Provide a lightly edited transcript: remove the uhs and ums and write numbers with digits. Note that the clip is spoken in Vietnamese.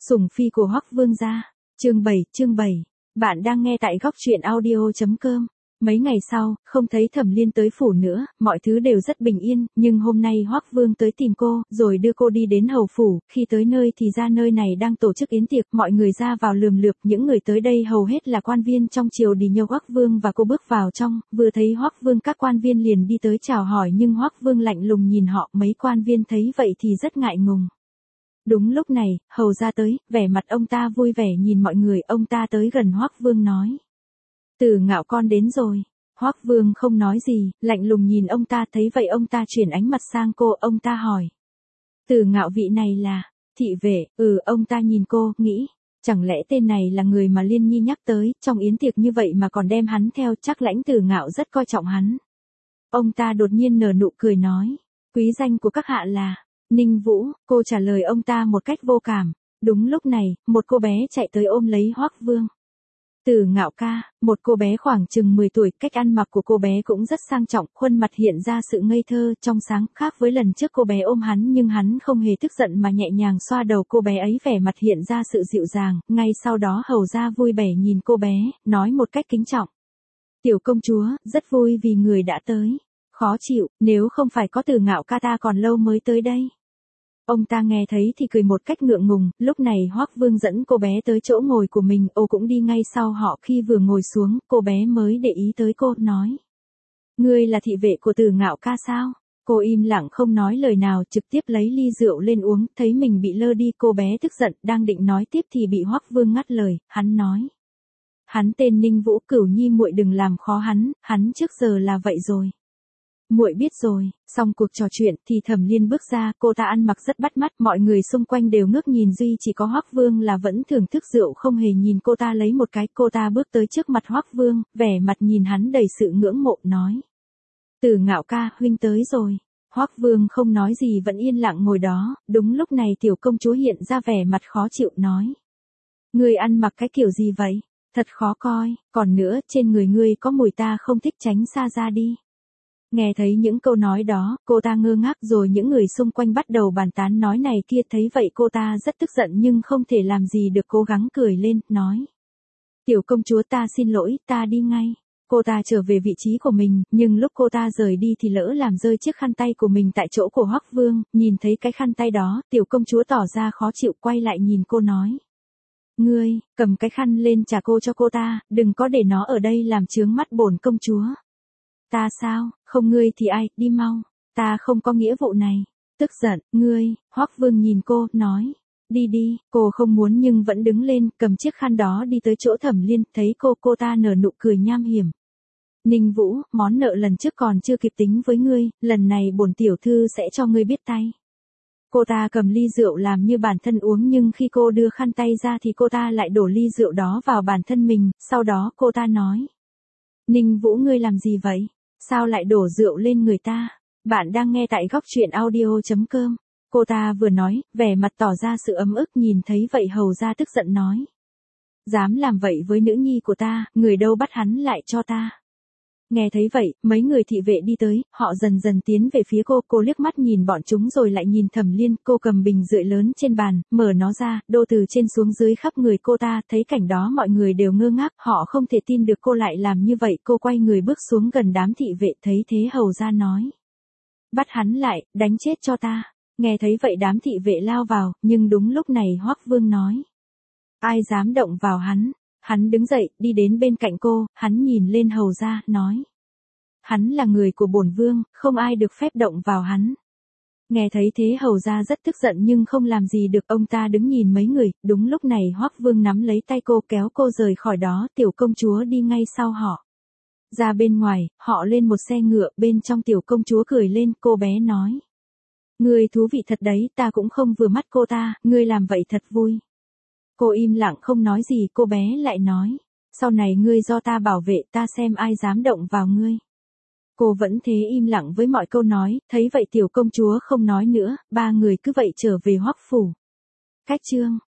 Sủng phi của Hoắc Vương gia. Chương 7. Bạn đang nghe tại góc truyện audio.com. Mấy ngày sau, không thấy Thẩm Liên tới phủ nữa, mọi thứ đều rất bình yên, nhưng hôm nay Hoắc Vương tới tìm cô, rồi đưa cô đi đến hầu phủ, khi tới nơi thì ra nơi này đang tổ chức yến tiệc, mọi người ra vào lườm lượp, những người tới đây hầu hết là quan viên trong triều đình nhờ Hoắc Vương và cô bước vào trong, vừa thấy Hoắc Vương các quan viên liền đi tới chào hỏi nhưng Hoắc Vương lạnh lùng nhìn họ, mấy quan viên thấy vậy thì rất ngại ngùng. Đúng lúc này, hầu ra tới, vẻ mặt ông ta vui vẻ nhìn mọi người, ông ta tới gần Hoắc Vương nói. Tử Ngạo con đến rồi. Hoắc Vương không nói gì, lạnh lùng nhìn ông ta, thấy vậy ông ta chuyển ánh mặt sang cô, ông ta hỏi. Tử Ngạo vị này là, thị vệ, ông ta nhìn cô, nghĩ, chẳng lẽ tên này là người mà Liên Nhi nhắc tới, trong yến tiệc như vậy mà còn đem hắn theo, chắc Lãnh Tử Ngạo rất coi trọng hắn. Ông ta đột nhiên nở nụ cười nói, quý danh của các hạ là Ninh Vũ, cô trả lời ông ta một cách vô cảm. Đúng lúc này, một cô bé chạy tới ôm lấy Hoắc Vương. Tử Ngạo ca, một cô bé khoảng chừng 10 tuổi, cách ăn mặc của cô bé cũng rất sang trọng, khuôn mặt hiện ra sự ngây thơ, trong sáng, khác với lần trước cô bé ôm hắn nhưng hắn không hề tức giận mà nhẹ nhàng xoa đầu cô bé ấy, vẻ mặt hiện ra sự dịu dàng, ngay sau đó hầu ra vui vẻ nhìn cô bé, nói một cách kính trọng. Tiểu công chúa, rất vui vì người đã tới. Khó chịu, nếu không phải có Tử Ngạo ca ta còn lâu mới tới đây. Ông ta nghe thấy thì cười một cách ngượng ngùng, lúc này Hoắc Vương dẫn cô bé tới chỗ ngồi của mình, cũng đi ngay sau họ, khi vừa ngồi xuống, cô bé mới để ý tới cô, nói. Ngươi là thị vệ của Tử Ngạo ca sao? Cô im lặng không nói lời nào, trực tiếp lấy ly rượu lên uống, thấy mình bị lơ đi, cô bé tức giận, đang định nói tiếp thì bị Hoắc Vương ngắt lời, hắn nói. Hắn tên Ninh Vũ, Cửu Nhi muội đừng làm khó hắn trước giờ là vậy rồi. Muội biết rồi. Xong cuộc trò chuyện thì Thẩm Liên bước ra, cô ta ăn mặc rất bắt mắt, mọi người xung quanh đều ngước nhìn, duy chỉ có Hoắc Vương là vẫn thưởng thức rượu, không hề nhìn cô ta lấy một cái. Cô ta bước tới trước mặt Hoắc Vương, vẻ mặt nhìn hắn đầy sự ngưỡng mộ, nói. Tử Ngạo ca, huynh tới rồi. Hoắc Vương không nói gì, vẫn yên lặng ngồi đó. Đúng lúc này tiểu công chúa hiện ra, vẻ mặt khó chịu, nói. Ngươi ăn mặc cái kiểu gì vậy? Thật khó coi, còn nữa, trên người ngươi có mùi, ta không thích, tránh xa ra đi. Nghe thấy những câu nói đó, cô ta ngơ ngác, rồi những người xung quanh bắt đầu bàn tán nói này kia, thấy vậy cô ta rất tức giận nhưng không thể làm gì được, cố gắng cười lên, nói. Tiểu công chúa, ta xin lỗi, ta đi ngay. Cô ta trở về vị trí của mình, nhưng lúc cô ta rời đi thì lỡ làm rơi chiếc khăn tay của mình tại chỗ của Hoắc Vương, nhìn thấy cái khăn tay đó, tiểu công chúa tỏ ra khó chịu, quay lại nhìn cô nói. Ngươi, cầm cái khăn lên trả cô cho cô ta, đừng có để nó ở đây làm chướng mắt bổn công chúa. Ta sao, không ngươi thì ai, đi mau, ta không có nghĩa vụ này. Tức giận, ngươi, Hoắc Vương nhìn cô, nói, đi đi, cô không muốn nhưng vẫn đứng lên, cầm chiếc khăn đó đi tới chỗ Thẩm Liên, thấy cô ta nở nụ cười nham hiểm. Ninh Vũ, món nợ lần trước còn chưa kịp tính với ngươi, lần này bổn tiểu thư sẽ cho ngươi biết tay. Cô ta cầm ly rượu làm như bản thân uống nhưng khi cô đưa khăn tay ra thì cô ta lại đổ ly rượu đó vào bản thân mình, sau đó cô ta nói. Ninh Vũ, ngươi làm gì vậy? Sao lại đổ rượu lên người ta? Bạn đang nghe tại góc truyện audio.com. Cô ta vừa nói, vẻ mặt tỏ ra sự ấm ức, nhìn thấy vậy hầu ra tức giận nói. Dám làm vậy với nữ nhi của ta, người đâu bắt hắn lại cho ta. Nghe thấy vậy, mấy người thị vệ đi tới, họ dần dần tiến về phía cô liếc mắt nhìn bọn chúng rồi lại nhìn Thẩm Liên, cô cầm bình rượu lớn trên bàn, mở nó ra, đổ từ trên xuống dưới khắp người cô ta, thấy cảnh đó mọi người đều ngơ ngác, họ không thể tin được cô lại làm như vậy, cô quay người bước xuống gần đám thị vệ, thấy thế hầu ra nói. Bắt hắn lại, đánh chết cho ta. Nghe thấy vậy đám thị vệ lao vào, nhưng đúng lúc này Hoắc Vương nói. Ai dám động vào hắn? Hắn đứng dậy, đi đến bên cạnh cô, hắn nhìn lên hầu ra, nói. Hắn là người của bổn vương, không ai được phép động vào hắn. Nghe thấy thế hầu ra rất tức giận nhưng không làm gì được, ông ta đứng nhìn mấy người, đúng lúc này Hoắc Vương nắm lấy tay cô kéo cô rời khỏi đó, tiểu công chúa đi ngay sau họ. Ra bên ngoài, họ lên một xe ngựa, bên trong tiểu công chúa cười lên, cô bé nói. Ngươi thú vị thật đấy, ta cũng không vừa mắt cô ta, ngươi làm vậy thật vui. Cô im lặng không nói gì, cô bé lại nói. Sau này ngươi do ta bảo vệ, ta xem ai dám động vào ngươi. Cô vẫn thế im lặng với mọi câu nói, thấy vậy tiểu công chúa không nói nữa, ba người cứ vậy trở về Hoắc phủ. Cách chương